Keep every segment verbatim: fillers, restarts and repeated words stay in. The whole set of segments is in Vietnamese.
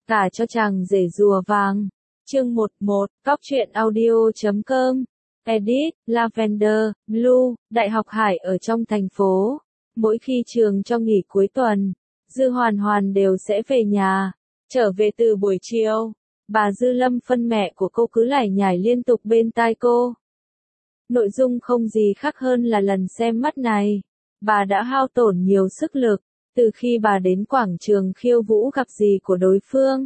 Cả cho chàng rể rùa vàng. Chương mười một, Cóc truyện audio chấm com. Edit, Lavender, Blue, Đại học Hải ở trong thành phố. Mỗi khi trường cho nghỉ cuối tuần, Dư Hoàn Hoàn đều sẽ về nhà. Trở về từ buổi chiều, bà Dư Lâm Phân mẹ của cô cứ lải nhải liên tục bên tai cô. Nội dung không gì khác hơn là lần xem mắt này. Bà đã hao tổn nhiều sức lực, từ khi bà đến quảng trường khiêu vũ gặp dì của đối phương.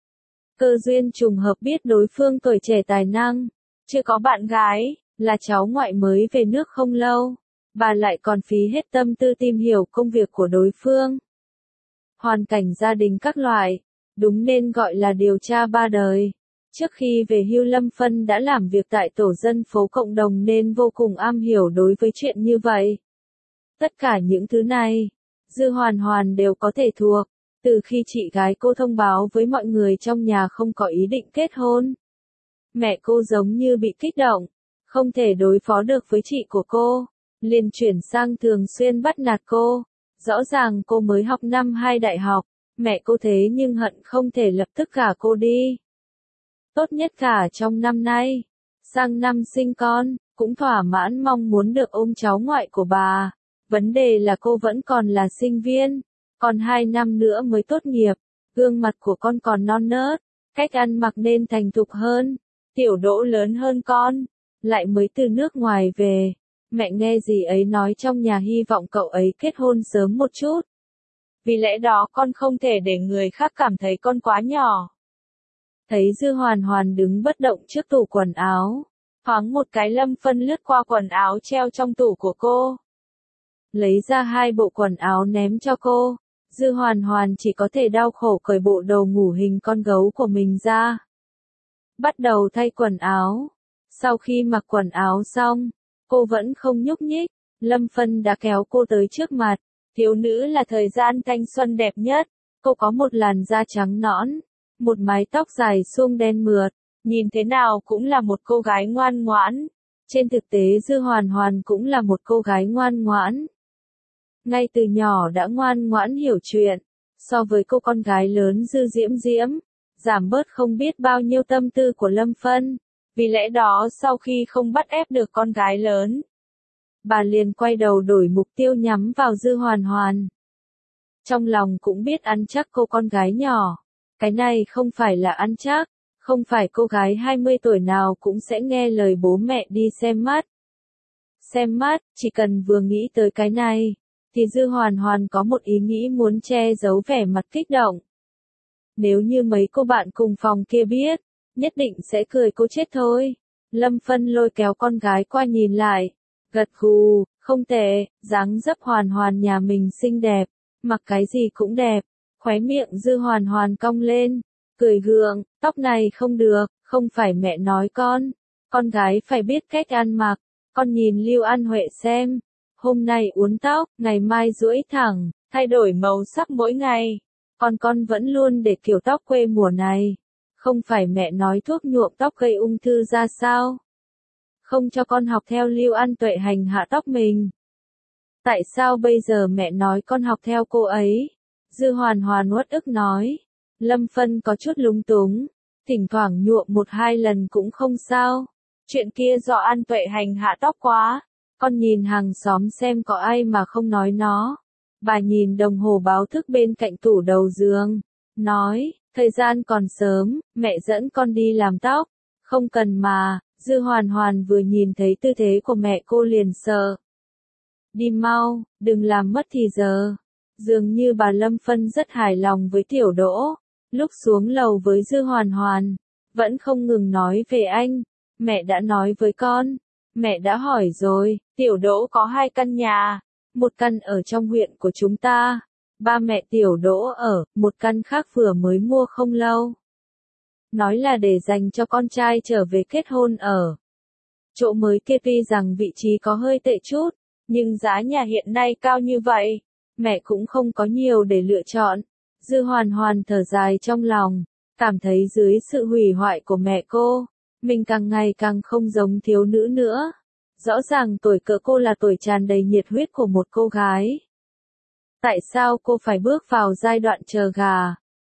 Cơ duyên trùng hợp biết đối phương tuổi trẻ tài năng, chưa có bạn gái, là cháu ngoại mới về nước không lâu. Bà lại còn phí hết tâm tư tìm hiểu công việc của đối phương. Hoàn cảnh gia đình các loại, đúng nên gọi là điều tra ba đời. Trước khi về hưu Lâm Phân đã làm việc tại tổ dân phố cộng đồng nên vô cùng am hiểu đối với chuyện như vậy. Tất cả những thứ này, Dư Hoàn Hoàn đều có thể thuộc, từ khi chị gái cô thông báo với mọi người trong nhà không có ý định kết hôn. Mẹ cô giống như bị kích động, không thể đối phó được với chị của cô, liền chuyển sang thường xuyên bắt nạt cô. Rõ ràng cô mới học năm hai đại học, mẹ cô thế nhưng hận không thể lập tức gả cô đi. Tốt nhất cả trong năm nay, sang năm sinh con, cũng thỏa mãn mong muốn được ôm cháu ngoại của bà. Vấn đề là cô vẫn còn là sinh viên, còn hai năm nữa mới tốt nghiệp, gương mặt của con còn non nớt, cách ăn mặc nên thành thục hơn, Tiểu Đỗ lớn hơn con, lại mới từ nước ngoài về. Mẹ nghe dì ấy nói trong nhà hy vọng cậu ấy kết hôn sớm một chút. Vì lẽ đó con không thể để người khác cảm thấy con quá nhỏ. Thấy Dư Hoàn Hoàn đứng bất động trước tủ quần áo, thoáng một cái Lâm Phân lướt qua quần áo treo trong tủ của cô. Lấy ra hai bộ quần áo ném cho cô, Dư Hoàn Hoàn chỉ có thể đau khổ cởi bộ đồ ngủ hình con gấu của mình ra. Bắt đầu thay quần áo. Sau khi mặc quần áo xong, cô vẫn không nhúc nhích. Lâm Phân đã kéo cô tới trước mặt. Thiếu nữ là thời gian thanh xuân đẹp nhất. Cô có một làn da trắng nõn, một mái tóc dài suông đen mượt, nhìn thế nào cũng là một cô gái ngoan ngoãn. Trên thực tế Dư Hoàn Hoàn cũng là một cô gái ngoan ngoãn. Ngay từ nhỏ đã ngoan ngoãn hiểu chuyện, so với cô con gái lớn Dư Diễm Diễm, giảm bớt không biết bao nhiêu tâm tư của Lâm Phân. Vì lẽ đó sau khi không bắt ép được con gái lớn, bà liền quay đầu đổi mục tiêu nhắm vào Dư Hoàn Hoàn. Trong lòng cũng biết ăn chắc cô con gái nhỏ. Cái này không phải là ăn chắc, không phải cô gái hai mươi tuổi nào cũng sẽ nghe lời bố mẹ đi xem mắt. Xem mắt, chỉ cần vừa nghĩ tới cái này, thì Dư Hoàn Hoàn có một ý nghĩ muốn che giấu vẻ mặt kích động. Nếu như mấy cô bạn cùng phòng kia biết, nhất định sẽ cười cô chết thôi. Lâm Phân lôi kéo con gái qua nhìn lại, gật gù, không tệ, dáng dấp Hoàn Hoàn nhà mình xinh đẹp, mặc cái gì cũng đẹp. Khóe miệng Dư Hoàn Hoàn cong lên, cười gượng, tóc này không được, không phải mẹ nói con, con gái phải biết cách ăn mặc. Con nhìn Lưu An Huệ xem, hôm nay uốn tóc, ngày mai duỗi thẳng, thay đổi màu sắc mỗi ngày. Còn con vẫn luôn để kiểu tóc quê mùa này. Không phải mẹ nói thuốc nhuộm tóc gây ung thư ra sao? Không cho con học theo Lưu An Tuệ hành hạ tóc mình. Tại sao bây giờ mẹ nói con học theo cô ấy? Dư Hoàn Hoàn uất ức nói. Lâm Phân có chút lúng túng, thỉnh thoảng nhuộm một hai lần cũng không sao. Chuyện kia do An Tuệ hành hạ tóc quá. Con nhìn hàng xóm xem có ai mà không nói nó. Bà nhìn đồng hồ báo thức bên cạnh tủ đầu giường, nói, thời gian còn sớm, mẹ dẫn con đi làm tóc. Không cần mà. Dư Hoàn Hoàn vừa nhìn thấy tư thế của mẹ cô liền sợ. Đi mau, đừng làm mất thì giờ. Dường như bà Lâm Phân rất hài lòng với Tiểu Đỗ. Lúc xuống lầu với Dư Hoàn Hoàn, vẫn không ngừng nói về anh. Mẹ đã nói với con, mẹ đã hỏi rồi, Tiểu Đỗ có hai căn nhà. Một căn ở trong huyện của chúng ta, ba mẹ Tiểu Đỗ ở, một căn khác vừa mới mua không lâu. Nói là để dành cho con trai trở về kết hôn ở. Chỗ mới kia tuy rằng vị trí có hơi tệ chút, nhưng giá nhà hiện nay cao như vậy, mẹ cũng không có nhiều để lựa chọn. Dư Hoàn Hoàn thở dài trong lòng, cảm thấy dưới sự hủy hoại của mẹ cô, mình càng ngày càng không giống thiếu nữ nữa. Rõ ràng tuổi cỡ cô là tuổi tràn đầy nhiệt huyết của một cô gái. Tại sao cô phải bước vào giai đoạn chờ gà?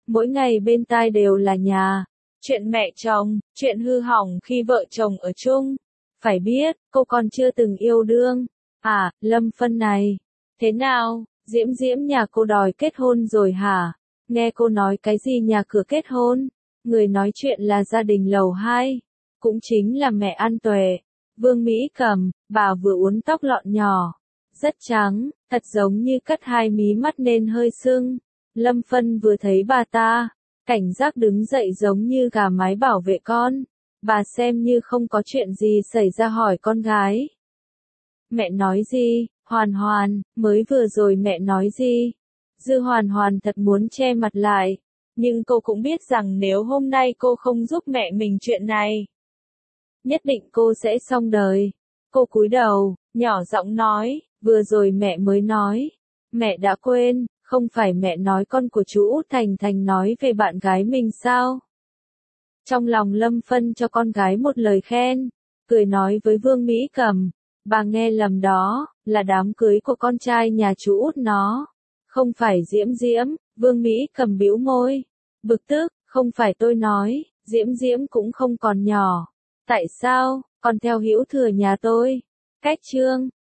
Mỗi ngày bên tai đều là nhà, chuyện mẹ chồng, chuyện hư hỏng khi vợ chồng ở chung. Phải biết, cô còn chưa từng yêu đương. À, Lâm Phân này. Thế nào, Diễm Diễm nhà cô đòi kết hôn rồi hả? Nghe cô nói cái gì nhà cửa kết hôn? Người nói chuyện là gia đình lầu hai. Cũng chính là mẹ An Tuệ. Vương Mỹ Cầm, bà vừa uốn tóc lọn nhỏ. Rất trắng, thật giống như cắt hai mí mắt nên hơi sưng. Lâm Phân vừa thấy bà ta, cảnh giác đứng dậy giống như gà mái bảo vệ con. Bà xem như không có chuyện gì xảy ra hỏi con gái. Mẹ nói gì, Hoàn Hoàn, mới vừa rồi mẹ nói gì? Dư Hoàn Hoàn thật muốn che mặt lại. Nhưng cô cũng biết rằng nếu hôm nay cô không giúp mẹ mình chuyện này, nhất định cô sẽ xong đời. Cô cúi đầu, nhỏ giọng nói, vừa rồi mẹ mới nói. Mẹ đã quên, không phải mẹ nói con của chú Út Thành Thành nói về bạn gái mình sao? Trong lòng Lâm Phân cho con gái một lời khen, cười nói với Vương Mỹ Cầm, bà nghe lầm đó, là đám cưới của con trai nhà chú Út nó, không phải Diễm Diễm. Vương Mỹ Cầm bĩu môi, bực tức, không phải tôi nói, Diễm Diễm cũng không còn nhỏ. Tại sao, còn theo hữu thừa nhà tôi? Cách chương